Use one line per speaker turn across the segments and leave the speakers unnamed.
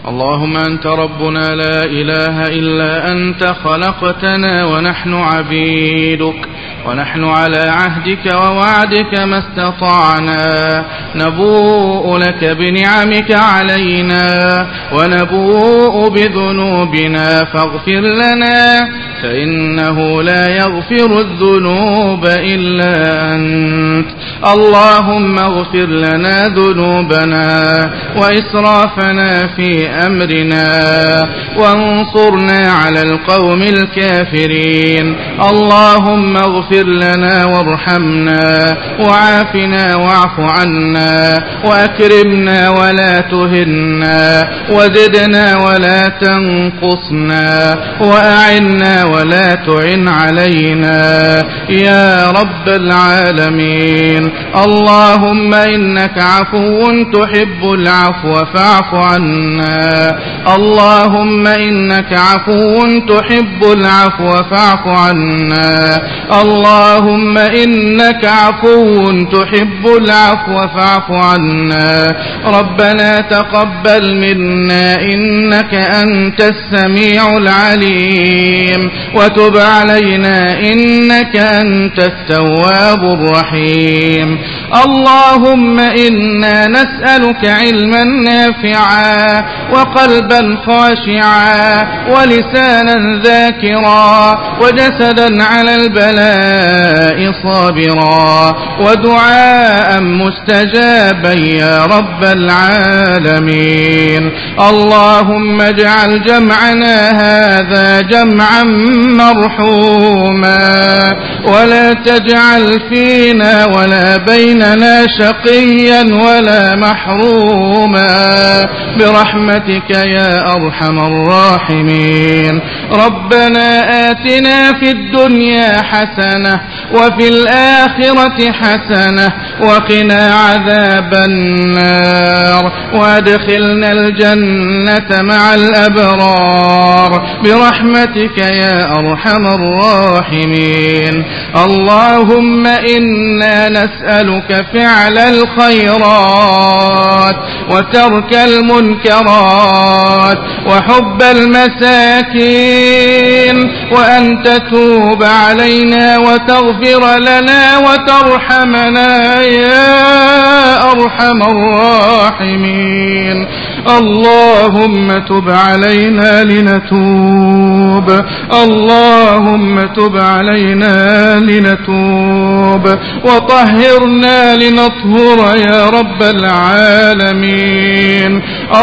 اللهم أنت ربنا لا إله إلا أنت خلقتنا ونحن عبيدك، ونحن على عهدك ووعدك ما استطعنا، نبوء لك بنعمك علينا ونبوء بذنوبنا فاغفر لنا، فإنه لا يغفر الذنوب إلا أنت. اللهم اغفر لنا ذنوبنا وإسرافنا في أمرنا وانصرنا على القوم الكافرين. اللهم اغفر لنا وارحمنا وعافنا واعف عنا وأكرمنا ولا تهنا وزدنا ولا تنقصنا وأعنا ولا تعن علينا يا رب العالمين. اللهم إنك عفو تحب العفو فاعف عنا. اللهم إنك عفو تحب العفو فاعف عنا. اللهم إنك عفو تحب العفو فاعف عنا. ربنا تقبل منا إنك أنت السميع العليم، وتب علينا إنك أنت التواب الرحيم. اللهم إنا نسألك علما نافعا وقلبا خاشعا ولسانا ذاكرا وجسدا على البلاء صابرا ودعاء مستجابا يا رب العالمين. اللهم اجعل جمعنا هذا جمعا مرحوما، ولا تجعل فينا ولا بيننا شقيا ولا محروما برحمتك يا أرحم الراحمين. ربنا آتنا في الدنيا حسنة وفي الآخرة حسنة وقنا عذاب النار، وادخلنا الجنة مع الأبرار برحمتك يا أرحم الراحمين. اللهم إنا نسألك فعل الخيرات وترك المنكرات وحب المساكين، وأن تتوب علينا وتغفر لنا وترحمنا يا أرحم الراحمين. اللهم تب علينا لنتوب، اللهم تب علينا لنتوب، وطهرنا لنطهر يا رب العالمين.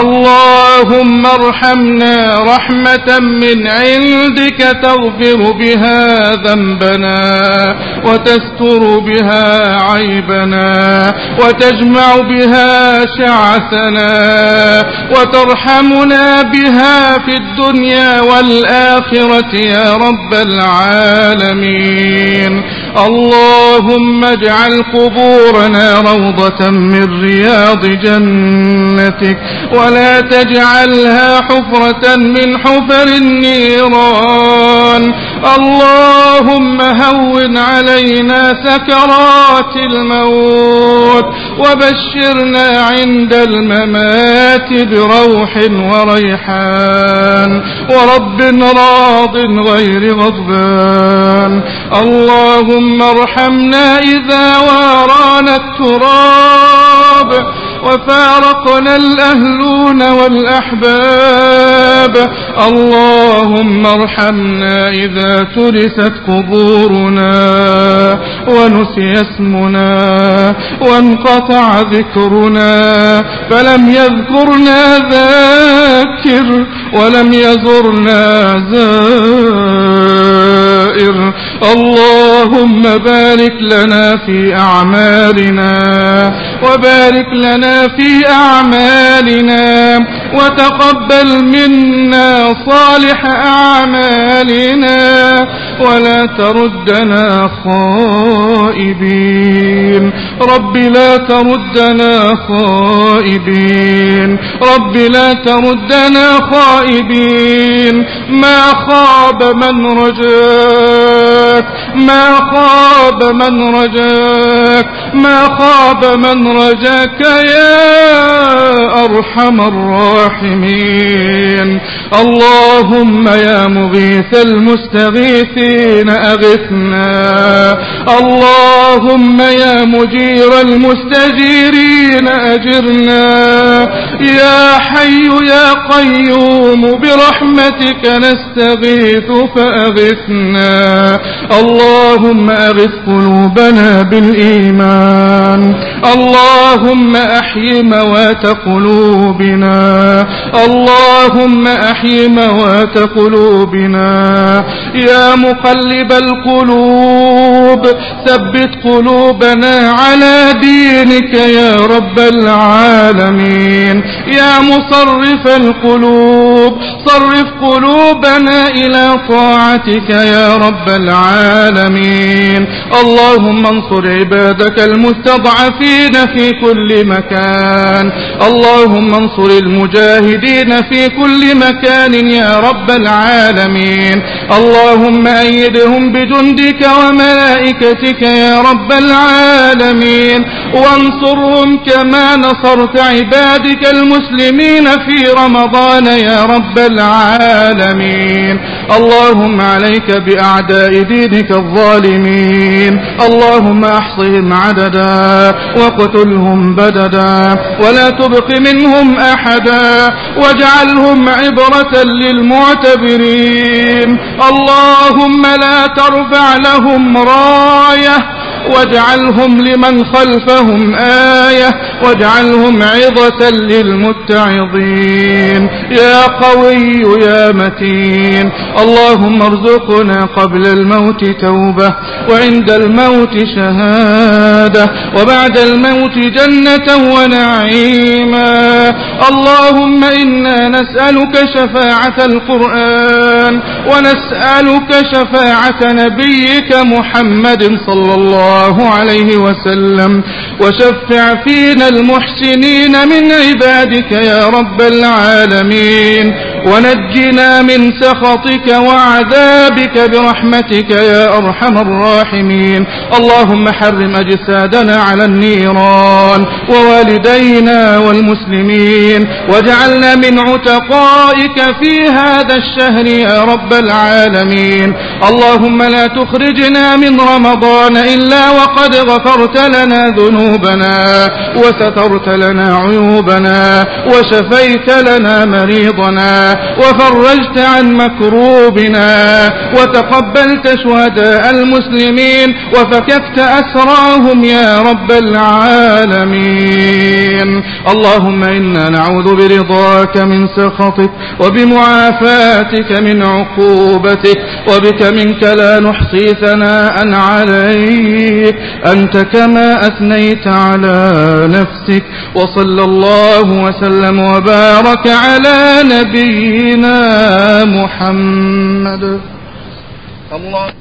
اللهم ارحمنا رحمة من عندك تغفر بها ذنبنا وتستر بها عيبنا وتجمع بها شعثنا وترحمنا بها في الدنيا والآخرة يا رب العالمين. اللهم اجعل قبورنا روضة من رياض جنتك، ولا تجعلها حفرة من حفر النيران. اللهم هون علينا سكرات الموت، وبشرنا عند الممات بروح وريحان ورب راض غير غضبان. اللهم ارحمنا إذا وارانا التراب وفارقنا الأهلون والأحباب. اللهم ارحمنا إذا ترست قبورنا ونسي اسمنا وانقطع ذكرنا، فلم يذكرنا ذاكر ولم يزرنا زائر. اللهم بارك لنا في أعمالنا وبارك لنا في أعمالنا، وتقبل منا صالح أعمالنا، ولا تردنا خائبين. رب لا تردنا خائبين، رب لا تردنا خائبين. ما خاب من رجاك، ما خاب من رجاك، ما خاب من رجاك يا أرحم الراحمين. اللهم يا مغيث المستغيثين أغثنا، اللهم يا مجير المستجيرين أجرنا، يا حي يا قيوم برحمتك نستغيث فأغثنا. اللهم أغث قلوبنا بالإيمان، اللهم أحي موات قلوبنا، اللهم أحي موات قلوبنا. يا مقلب القلوب ثبت قلوبنا على دينك يا رب العالمين. يا مصرف القلوب صرف قلوبنا إلى طاعتك يا رب العالمين. اللهم انصر عبادك المستضعفين في كل مكان، اللهم انصر المجاهدين في كل مكان يا رب العالمين. اللهم أيدهم بجندك وملائكتك يا رب العالمين، وانصرهم كما نصرت عبادك المسلمين في رمضان يا رب العالمين. اللهم عليك بأعداء دينك الظالمين، اللهم احصهم عددا واقتلهم بددا ولا تبق منهم أحدا، واجعلهم عبرة للمعتبرين. اللهم لا ترفع لهم راية، واجعلهم لمن خلفهم آية، واجعلهم عظة للمتعظين. يا قوي يا متين، اللهم ارزقنا قبل الموت توبة، وعند الموت شهادة، وبعد الموت جنة ونعيما. اللهم إنا نسألك شفاعة القرآن، ونسألك شفاعة نبيك محمد صلى الله عليه وسلم، وشفع فينا المحسنين من عبادك يا رب العالمين، ونجنا من سخطك وعذابك برحمتك يا أرحم الراحمين. اللهم حرم أجسادنا على النيران، ووالدينا والمسلمين، واجعلنا من عتقائك في هذا الشهر يا رب العالمين. اللهم لا تخرجنا من رمضان إلا وقد غفرت لنا ذنوبنا، وسترت لنا عيوبنا، وشفيت لنا مريضنا، وفرجت عن مكروبنا، وتقبلت شهداء المسلمين، وفككت أسراهم يا رب العالمين. اللهم إنا نعوذ برضاك من سخطك، وبمعافاتك من عقوبتك، وبك منك لا نحصي ثناء عليك، أنت كما أثنيت على نفسك. وصلى الله وسلم وبارك على نبينا محمد. الله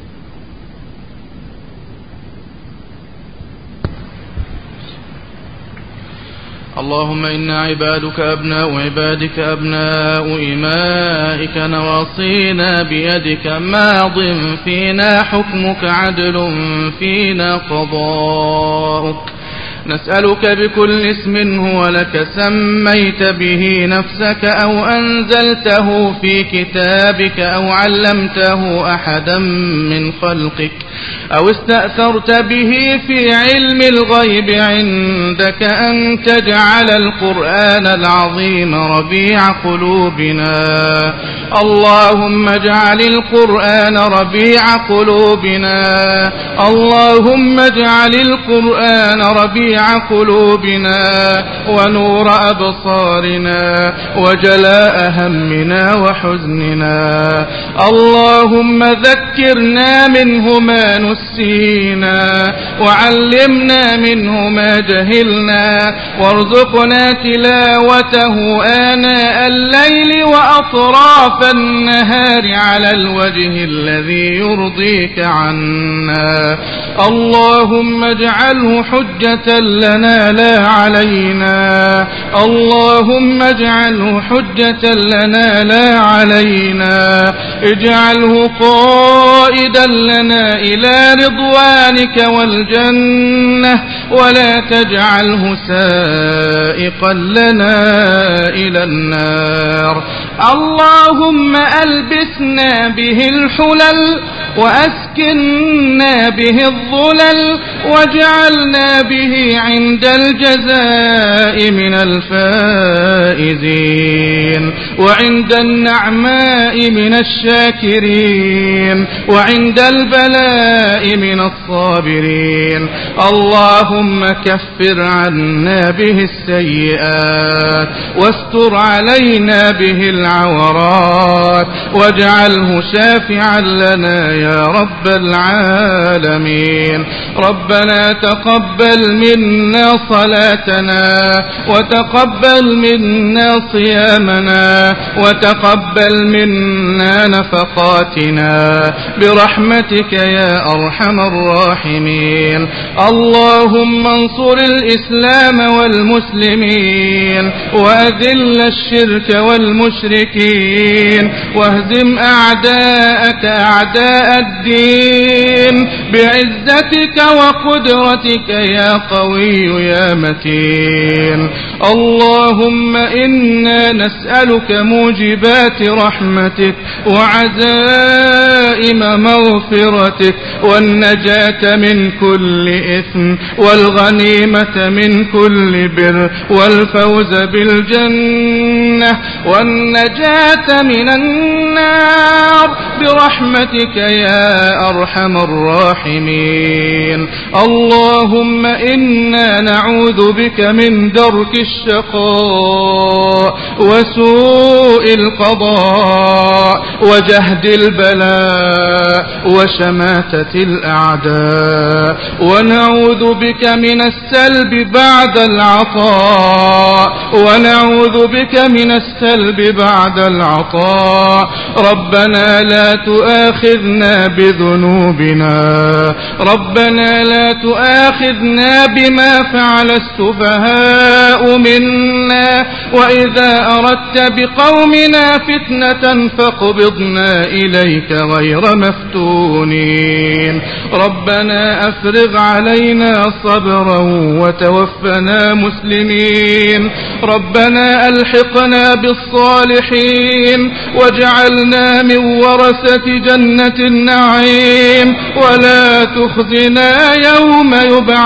اللهم إنا عبادك أبناء عبادك أبناء إمائك، نواصينا بيدك، ماض فينا حكمك، عدل فينا قضاؤك. نسألك بكل اسم هو لك سميت به نفسك، أو أنزلته في كتابك، أو علمته أحدا من خلقك، أو استأثرت به في علم الغيب عندك، أن تجعل القرآن العظيم ربيع قلوبنا. اللهم اجعل القرآن ربيع قلوبنا، اللهم اجعل القرآن ربيع ربيع قلوبنا ونور أبصارنا وجلاء همنا وحزننا. اللهم ذكرنا منه ما نسينا وعلمنا منه ما جهلنا وارزقنا تلاوته آناء الليل وأطراف النهار على الوجه الذي يرضيك عنا. اللهم اجعله حجة لنا لا علينا. اللهم اجعله حجة لنا لا علينا. اجعله قائدا لنا إلى رضوانك والجنة ولا تجعله سائقا لنا إلى النار. اللهم ألبسنا به الحلل وأسكننا به الظلل واجعلنا به عند الجزاء من الفائزين وعند النعماء من الشاكرين وعند البلاء من الصابرين. اللهم كفر عنا به السيئات واستر علينا به العورات واجعله شافعا لنا يا رب العالمين. ربنا تقبل منا صلاتنا وتقبل منا صيامنا وتقبل منا نفقاتنا برحمتك يا أرحم الراحمين. اللهم انصر الإسلام والمسلمين وأذل الشرك والمشركين واهزم أعداءك أعداء الدين بعزتك وقدرتك يا قوي يا متين. اللهم إنا نسألك موجبات رحمتك وعزائم مغفرتك والنجاة من كل إثم والغنيمة من كل بر والفوز بالجنة والنجاة من النار برحمتك يا أرحم الراحمين. اللهم إنا نعوذ بك من درك الشقاء وسوء القضاء وجهد البلاء وشماتة الأعداء ونعوذ بك من السلب بعد العطاء ونعوذ بك من السلب بعد العطاء. ربنا لا تؤاخذنا بذنوبنا. ربنا لا تؤاخذنا بما فعل السفهاء منا وإذا أردت بقومنا فتنة فاقبضنا إليك غير مفتونين. ربنا أفرغ علينا صبرا وتوفنا مسلمين. ربنا ألحقنا بالصالحين واجعلنا من ورثة جنة النعيم ولا تخزنا يوم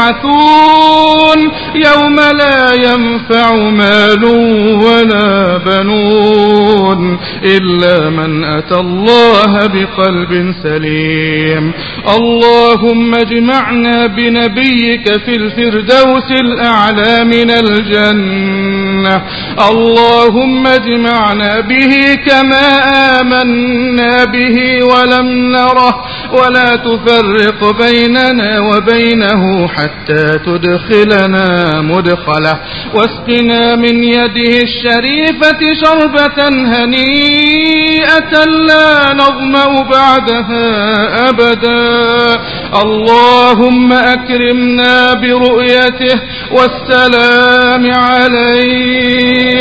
يبعثون يوم لا ينفع مال ولا بنون إلا من أتى الله بقلب سليم. اللهم اجمعنا بنبيك في الفردوس الأعلى من الجنة. اللهم اجمعنا به كما آمنا به ولم نره ولا تفرق بيننا وبينه حتى تدخلنا مدخله واسقنا من يده الشريفة شربة هنيئة لا نظمأ بعدها أبدا. اللهم أكرمنا برؤيته والسلام عليه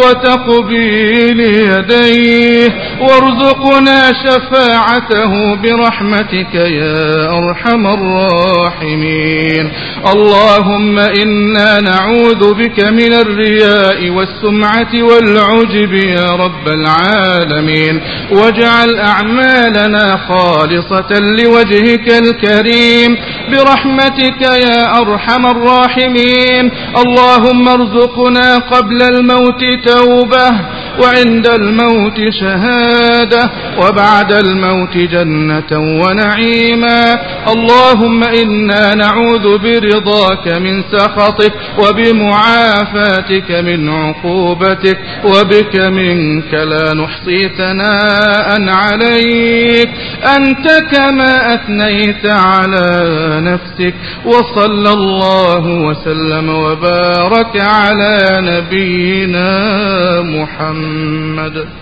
وتقبيل يديه وارزقنا شفاعته برحمتك يا أرحم الراحمين. اللهم إنا نعوذ بك من الرياء والسمعة والعجب يا رب العالمين. واجعل أعمالنا خالصة لوجهك الكريم برحمتك يا أرحم الراحمين. اللهم ارزقنا قبل الموت توبة وعند الموت شهادة وبعد الموت جنة ونعيما. اللهم إنا نعوذ برضاك من سخطك وبمعافاتك من عقوبتك، وبك منك لا نحصي ثناء عليك أنت كما أثنيت على نفسك. وصلى الله وسلم وبارك على نبينا محمد.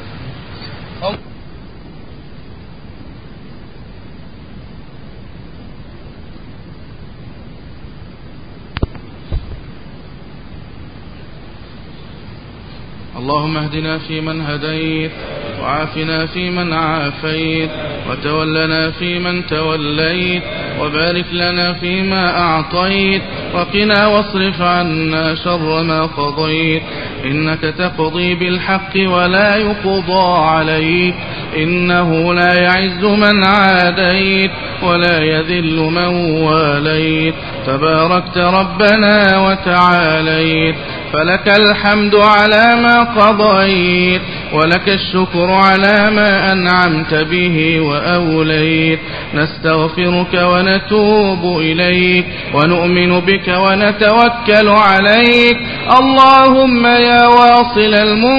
اللهم اهدنا فيمن هديت، وعافنا فيمن عافيت، وتولنا فيمن توليت، وبارك لنا فيما أعطيت، وقنا واصرف عنا شر ما قضيت، إنك تقضي بالحق ولا يقضى عليك، إنه لا يعز من عاديت ولا يذل من واليت، تباركت ربنا وتعاليت، فلك الحمد على ما قضيت، ولك الشكر على ما أنعمت به وأوليت. نستغفرك ونتوب إليك، ونؤمن بك ونتوكل عليك. اللهم يا واصل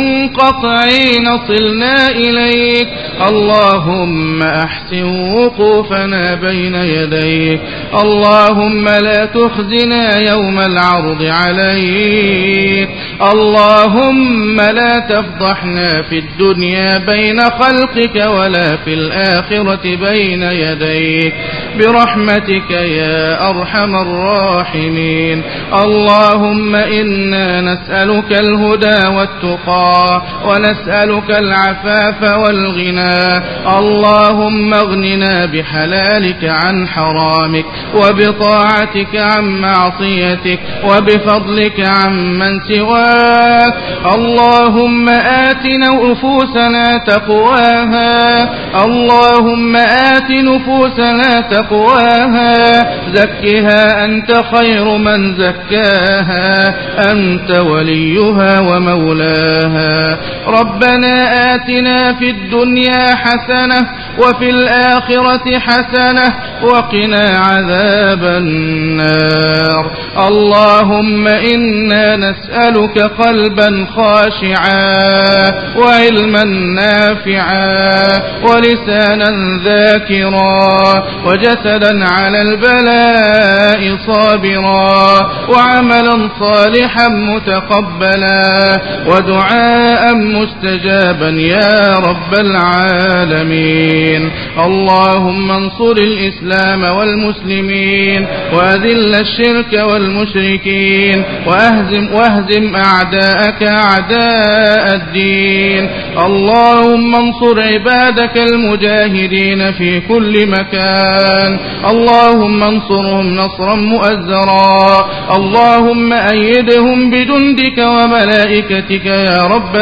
المنقطعين صلنا إليك، اللهم أحسن وقوفنا بين يديك، اللهم لا تخزنا يوم العرض عليك، اللهم لا تفضحنا في الدنيا بين خلقك ولا في الآخرة بين يديك، برحمتك يا أرحم الراحمين. اللهم إنا نسألك الهدى والتقى، ونسألك العفاف والغنى. اللهم اغننا بحلالك عن حرامك، وبطاعتك عن معصيتك، وبفضلك عن من سواك. اللهم آت نفوسنا تقواها، اللهم آت نفوسنا تقواها، زكها أنت خير من زكاها، أنت وليها ومولاها. ربنا آتنا في الدنيا حسنة وفي الآخرة حسنة وقنا عذاب النار. اللهم إنا نسألك قلبا خاشعا، وعلما نافعا، ولسانا ذاكرا، وجسدا على البلاء صابرا، وعملا صالحا متقبلا، ودعاء مستجابا يا رب العالمين. اللهم انصر الإسلام والمسلمين، وأذل الشرك والمشركين، واهزم أعداءك أعداء الدين. اللهم انصر عبادك المجاهدين في كل مكان، اللهم انصرهم نصرا مؤزرا، اللهم أيدهم بجندك وملائكتك يا رب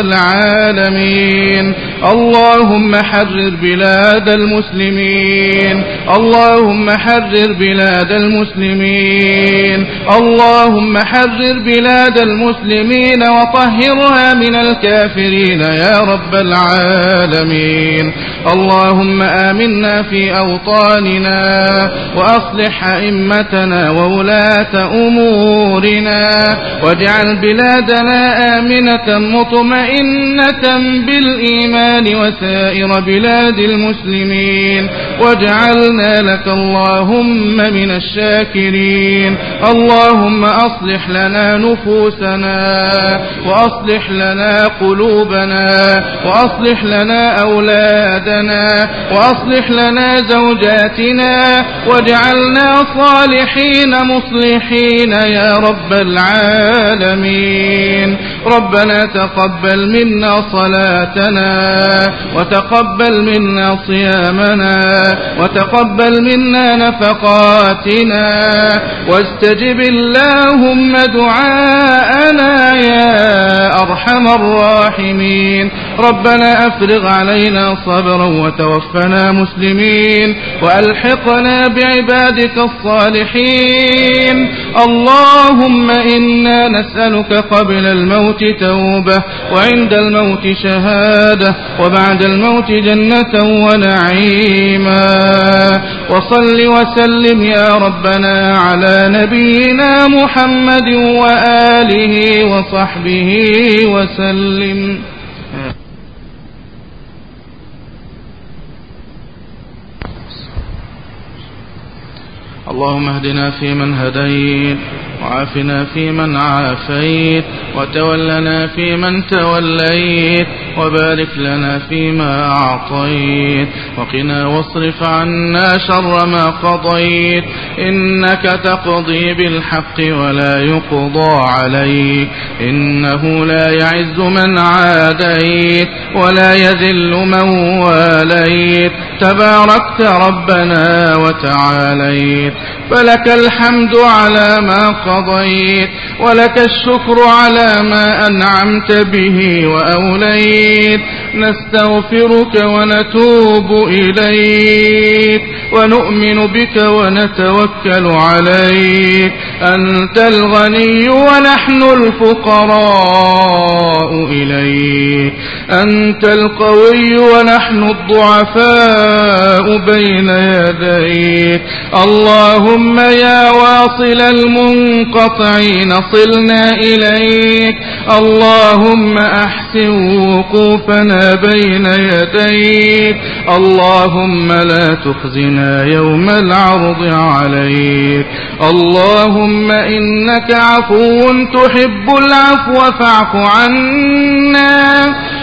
العالمين. اللهم حرر بلاد المسلمين، اللهم حرر بلاد المسلمين، اللهم حرر بلاد المسلمين وطهرها من الكافرين يا رب العالمين. اللهم آمنا في أوطاننا، وأصلح أئمتنا وولاة أمورنا، واجعل بلادنا آمنة مطمئنة بالإيمان وسائر بلاد المسلمين، واجعلنا لك اللهم من الشاكرين. اللهم أصلح لنا نفوسنا، وأصلح لنا قلوبنا، وأصلح لنا أولادنا، وأصلح لنا زوجاتنا، واجعلنا صالحين مصلحين يا رب العالمين. ربنا تقبل منا صلاتنا، وتقبل منا صيامنا، وتقبل منا نفقاتنا، واستجب اللهم دعاءنا يا أرحم الراحمين. ربنا أفرغ علينا صبرا وتوفنا مسلمين وألحقنا بعبادك الصالحين. اللهم إنا نسألك قبل الموت توبة وعند الموت شهادة وبعد الموت جنة ونعيما. وصل وسلم يا ربنا على نبينا محمد وآله وصحبه وسلم. اللهم اهدنا فيمن هديت وعافنا فيمن عافيت وتولنا فيمن توليت وبارك لنا فيما أعطيت وقنا واصرف عنا شر ما قضيت إنك تقضي بالحق ولا يقضى عليك إنه لا يعز من عاديت ولا يذل من واليت تباركت ربنا وتعاليت. فلك الحمد على ما قضيت ولك الشكر على ما أنعمت به وأوليت. نستغفرك ونتوب إليك ونؤمن بك ونتوكل عليك. أنت الغني ونحن الفقراء إليك. أنت القوي ونحن الضعفاء بين يديك. اللهم يا واصل المنقطعين صلنا إليك. اللهم أحسن وقوفنا بين يديك. اللهم لا تخزنا يوم العرض عليك. اللهم إنك عفو تحب العفو فاعف عنا.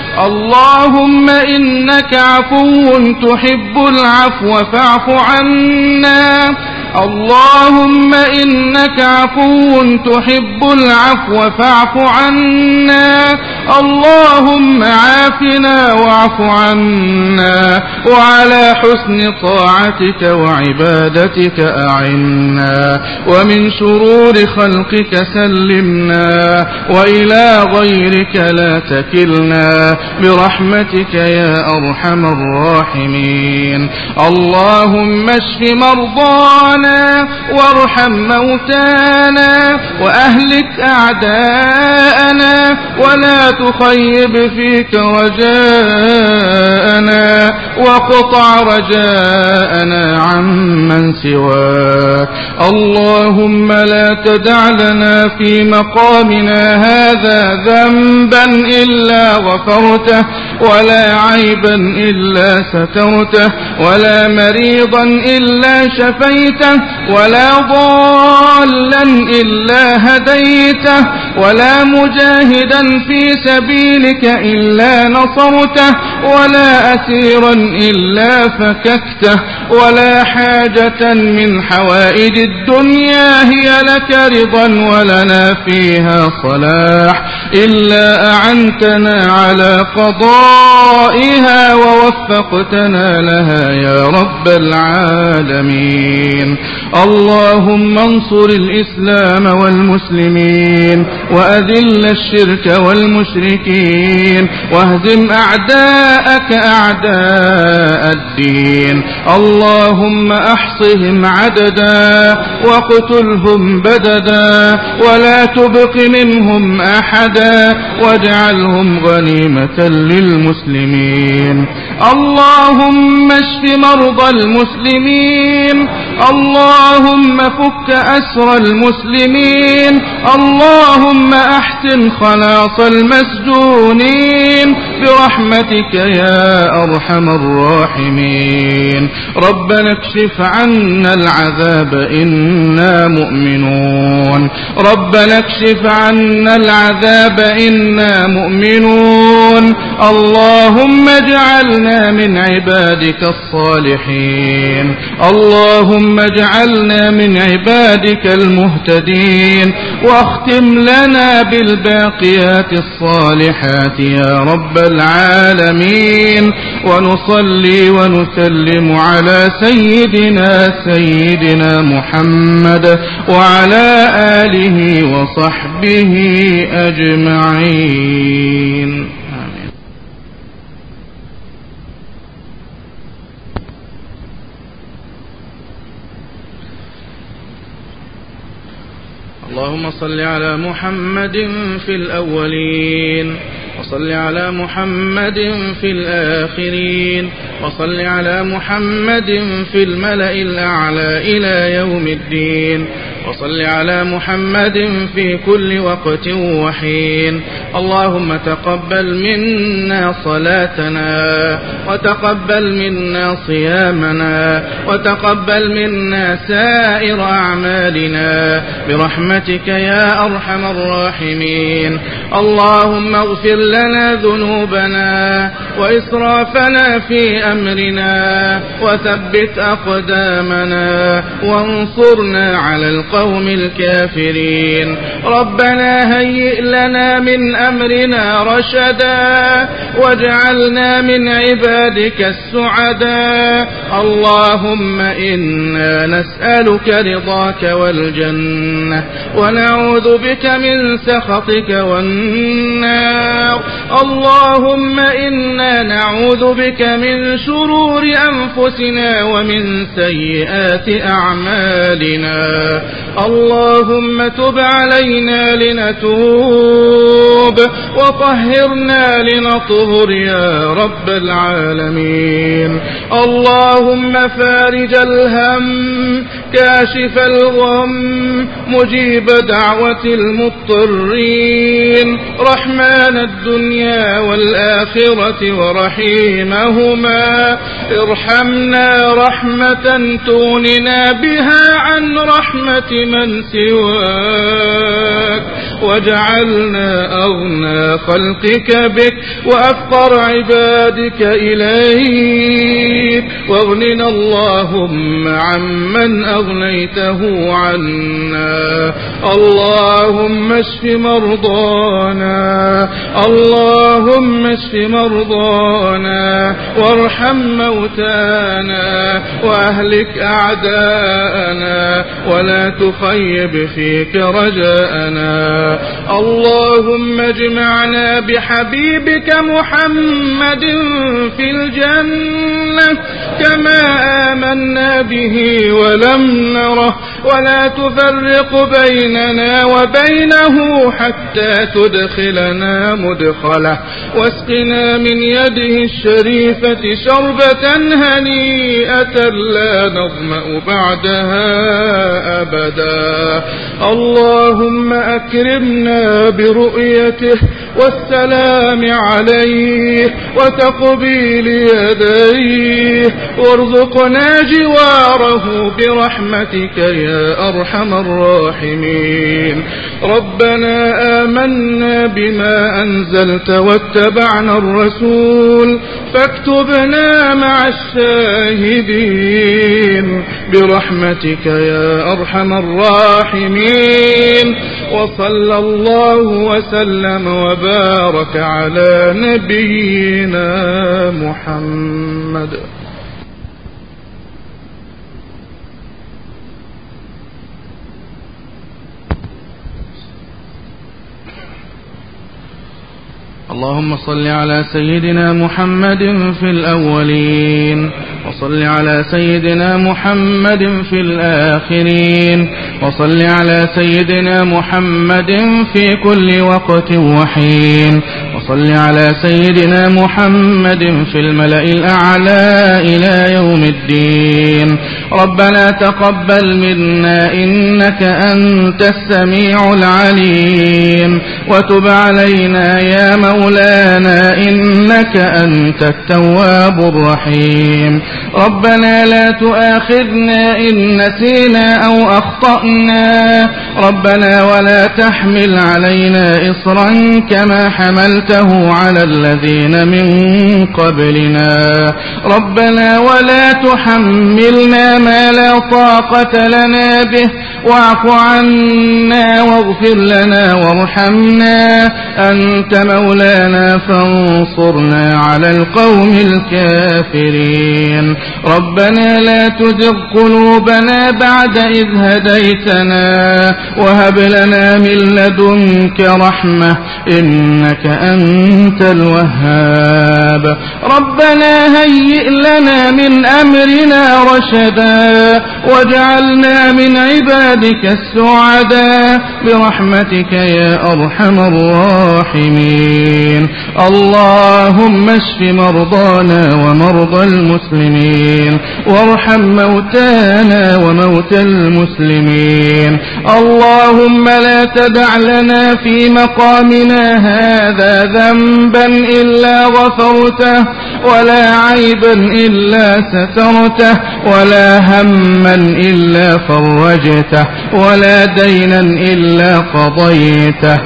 اللهم إنك عفو تحب العفو فاعف عنا. اللهم إنك عفو تحب العفو فاعف عنا. اللهم عافنا واعف عنا وعلى حسن طاعتك وعبادتك أعنا ومن شرور خلقك سلمنا وإلى غيرك لا تكلنا برحمتك يا أرحم الراحمين. اللهم اشف مرضانا وارحم موتانا وأهلك أعداءنا ولا تخيب فيك رجاءنا واقطع رجاءنا عمن سواك. اللهم لا تدع لنا في مقامنا هذا ذنبا إلا غفرته ولا عيبا إلا سترته ولا مريضا إلا شفيته ولا ضالا إلا هديته ولا مجاهدا في سبيلك إلا نصرته ولا أسيرا إلا فككته ولا حاجة من حوائج الدنيا هي لك رضا ولنا فيها صلاح إلا أعنتنا على قضائها ووفقتنا لها يا رب العالمين. اللهم انصر الإسلام والمسلمين وأذل الشرك والمشركين واهزم أعداءك أعداء الدين. اللهم أحصهم عددا واقتلهم بددا ولا تبق منهم أحدا واجعلهم غنيمة للمسلمين. اللهم اشف مرضى المسلمين. اللهم فك أسر المسلمين. اللهم أحسن خلاص المسجونين برحمتك يا أرحم الراحمين. ربنا اكشف عنا العذاب إنا مؤمنون. ربنا اكشف عنا العذاب إنا مؤمنون. اللهم اجعلنا من عبادك الصالحين. اللهم اجعلنا من عبادك المهتدين واختم لنا بالباقيات الصالحات يا رب العالمين. ونصلي ونسلم على سيدنا محمد وعلى آله وصحبه أجمعين. اللهم صل على محمد في الأولين، وصل على محمد في الآخرين، وصل على محمد في الملأ الأعلى إلى يوم الدين، وصل على محمد في كل وقت وحين. اللهم تقبل منا صلاتنا، وتقبل منا صيامنا، وتقبل منا سائر أعمالنا برحمتك يا أرحم الراحمين. اللهم اغفر لنا ذنوبنا وإسرافنا في أمرنا، وثبت أقدامنا، وانصرنا على القوم الكافرين. ربنا هيئ لنا من أمرنا رشدا، واجعلنا من عبادك السعداء. اللهم إنا نسألك رضاك والجنة، ونعوذ بك من سخطك والنار. اللهم إنا نعوذ بك من شرور أنفسنا ومن سيئات أعمالنا. اللهم تب علينا لنتوب، وطهرنا لنطهر يا رب العالمين. اللهم فارج الهم، كاشف الغم، مجيب دعوة المضطرين، رحمن الدنيا والآخرة ورحيمهما، ارحمنا رحمة تغننا بها عن رحمة من سواك، واجعلنا أغنى خلقك بك وأفقر عبادك إليك، واغننا اللهم عمن أغنيته عنا. اللهم اشف مرضانا، اللهم اشف مرضانا، وارحم موتانا، وأهلك أعداءنا، ولا تخيب فيك رجاءنا. اللهم اجمعنا بحبيبك محمد في الجنة كما آمنا به ولم نره، ولا تفرق بيننا وبينه حتى تدخلنا مدخله، واسقنا من يده الشريفة شربة هنيئة لا نظمأ بعدها أبدا. اللهم أكرمنا برؤيته والسلام عليه وتقبيل يديه، وارزقنا جواره برحمتك يا أرحم الراحمين. ربنا آمنا بما أنزلت واتبعنا الرسول، فاكتبنا مع الشاهدين برحمتك يا أرحم الراحمين. وصلى الله وسلم وبارك على نبينا محمد. اللهم صل على سيدنا محمد في الأولين، وصل على سيدنا محمد في الآخرين، وصل على سيدنا محمد في كل وقت وحين، وصل على سيدنا محمد في الملأ الأعلى إلى يوم الدين. ربنا تقبل منا إنك أنت السميع العليم، وتب علينا يا مولانا إنك أنت التواب الرحيم. ربنا لا تؤاخذنا إن نسينا أو أخطأنا، ربنا ولا تحمل علينا إصرا كما حملته على الذين من قبلنا، ربنا ولا تحملنا ما لا طاقة لنا به، واعف عنا واغفر لنا وارحمنا منا أنت مولانا فانصرنا على القوم الكافرين. ربنا لا تزغ قلوبنا بعد إذ هديتنا وهب لنا من لدنك رحمة إنك أنت الوهاب. ربنا هيئ لنا من أمرنا رشدا واجعلنا من عبادك السعداء برحمتك يا أرحم الراحمين. اللهم اشف مرضانا ومرضى المسلمين وارحم موتانا وموتى المسلمين. اللهم لا تدع لنا في مقامنا هذا ذنبا إلا غفرته ولا عيبا إلا سترته ولا هما إلا فرجته ولا دينا إلا قضيته.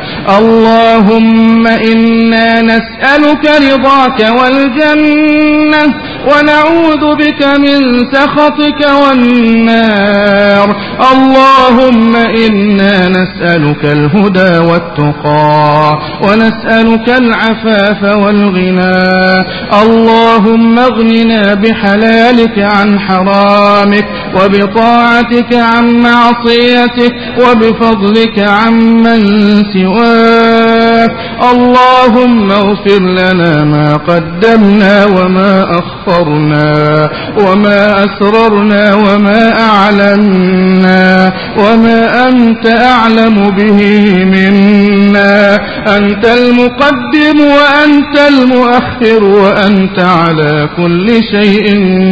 اللهم إنا نسألك رضاك والجنة ونعوذ بك من سخطك والنار. اللهم إنا نسألك الهدى والتقى ونسألك العفاف والغنى. اللهم اغننا بحلالك عن حرامك وبطاعتك عن معصيتك وبفضلك عمن سواك. اللهم اغفر لنا ما قدمنا وما أخرنا وما أسررنا وما أعلنا وما أنت أعلم به منا. أنت المقدم وأنت المؤخر وأنت على كل شيء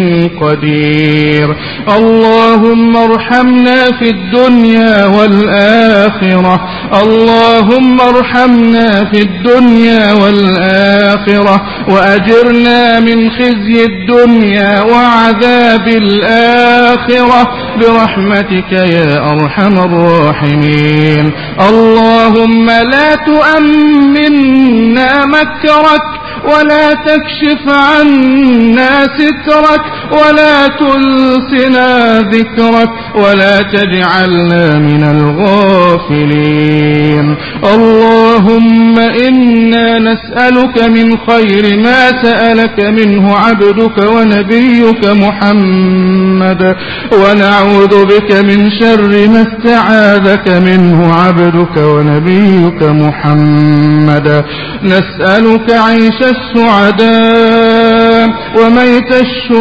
قدير. اللهم ارحمنا في الدنيا والآخرة. اللهم ارحمنا في الدنيا والآخرة وأجرنا من خزي الدنيا وعذاب الآخرة برحمتك يا أرحم الراحمين. اللهم لا تؤمنا مكرك ولا تكشف عنا سترك ولا تنسنا ذكرك ولا تجعلنا من الغافلين. اللهم إنا نسألك من خير ما سألك منه عبدك ونبيك محمد ونعوذ بك من شر ما استعاذك منه عبدك ونبيك محمد. نسألك عيش السعداء وميت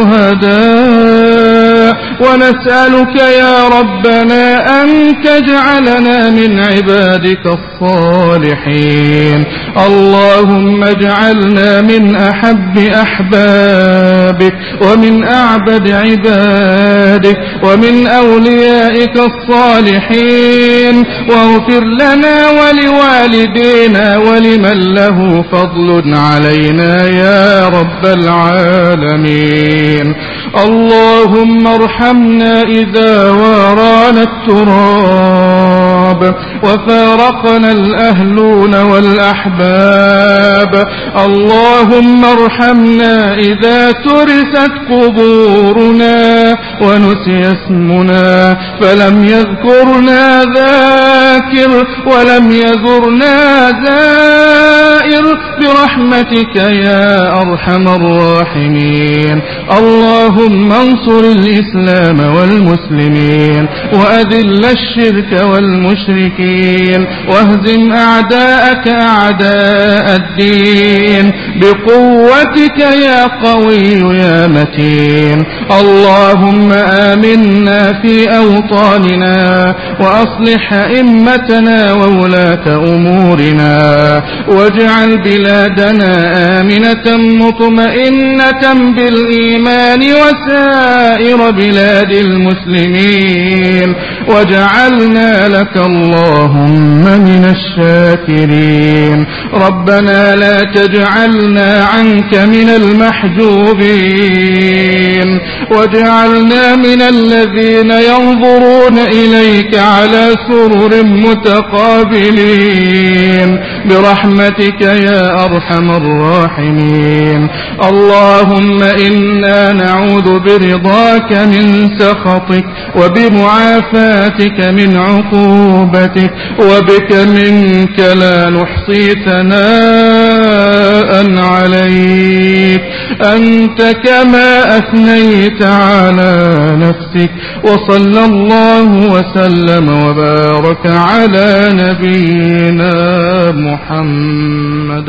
الشهداء ونسألك يا ربنا أن تجعلنا من عبادك الصالحين. اللهم اجعلنا من أحب أحبابك ومن أعبد عبادك ومن أوليائك الصالحين. واغفر لنا ولوالدينا ولمن له فضل علينا يا رب العالمين. اللهم ارحمنا إذا وارانا التراب وفارقنا الأهلون والأحباب. اللهم ارحمنا إذا ترست قبورنا ونسي اسمنا فلم يذكرنا ذاكر ولم يزرنا زائر برحمتك يا أرحم الراحمين. اللهم انصر الإسلام والمسلمين وأذل الشرك والمشركين واهزم أعداءك أعداء الدين بقوتك يا قوي يا متين. اللهم آمنا في أوطاننا وأصلح أئمتنا وولاة أمورنا واجعل بلادنا آمنة مطمئنة بالإيمان وسائر بلاد المسلمين واجعلنا لك اللهم من الشاكرين. ربنا لا تجعلنا عنك من المحجوبين واجعلنا واجعلنا من الذين ينظرون إليك على سرر متقابلين برحمتك يا أرحم الراحمين. اللهم إنا نعوذ برضاك من سخطك وبمعافاتك من عقوبتك وبك منك لا نحصي ثناء عليك أنت كما أثنيت على نفسك. وصلى الله وسلم وبارك على نبينا محمد.